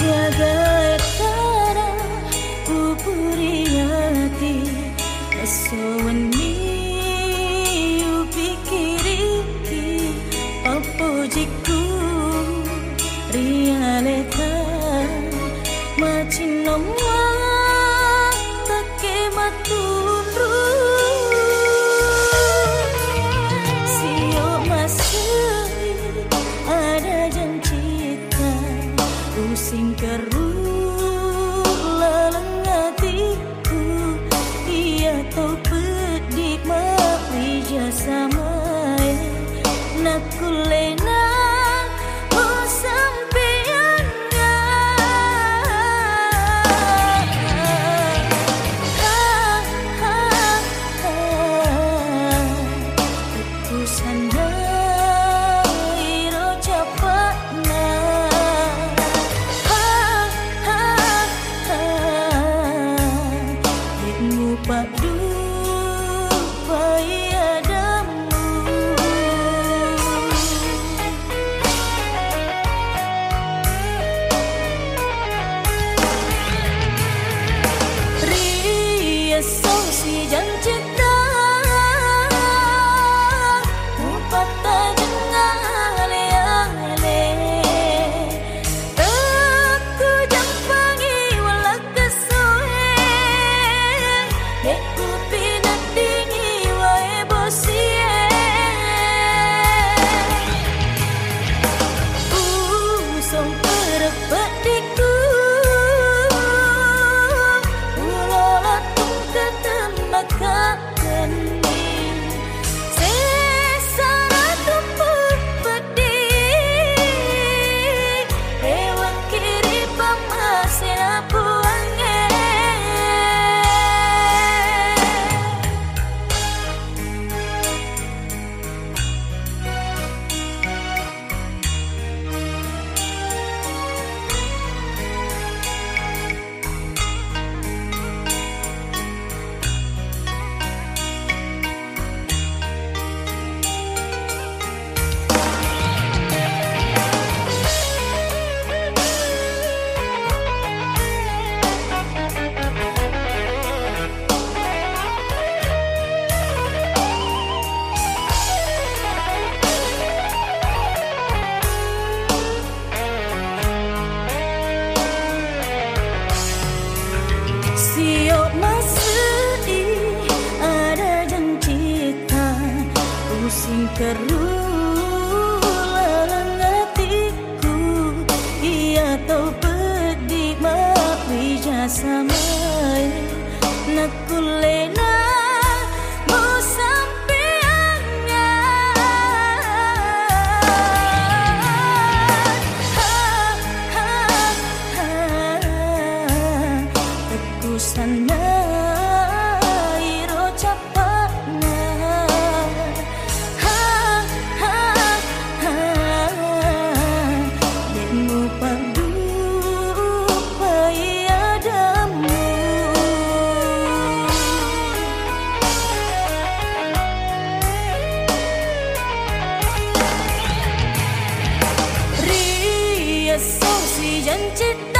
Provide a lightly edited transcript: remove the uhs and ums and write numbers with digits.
Jaga tara upuri hati Asoweni upikiri Papojiku rialeta Macinowa take matunru Sio masih ada janjita Pusing keruh laleng hatiku Ia tau pedik maafri jasa maya Nakulena oh sampeannya Ketusana iro capakna Ditmu padu payadamu Ria sosi janjita Upata jengang ale-ale Teku jampangi walak kesoe Deku pinat dingi wae bosie Usong perepet diku Ulolatung ketembakakan Sesara tumpuk pedih Lewat kiri pamasnya buangnya Siok masih ada janjita Pusing keruh laleng hatiku Ia tau pedik maafri jasa maya Nakulena mau sampeannya Tetusana iro capakna Ditmu padu payadamu Ria sosi janjita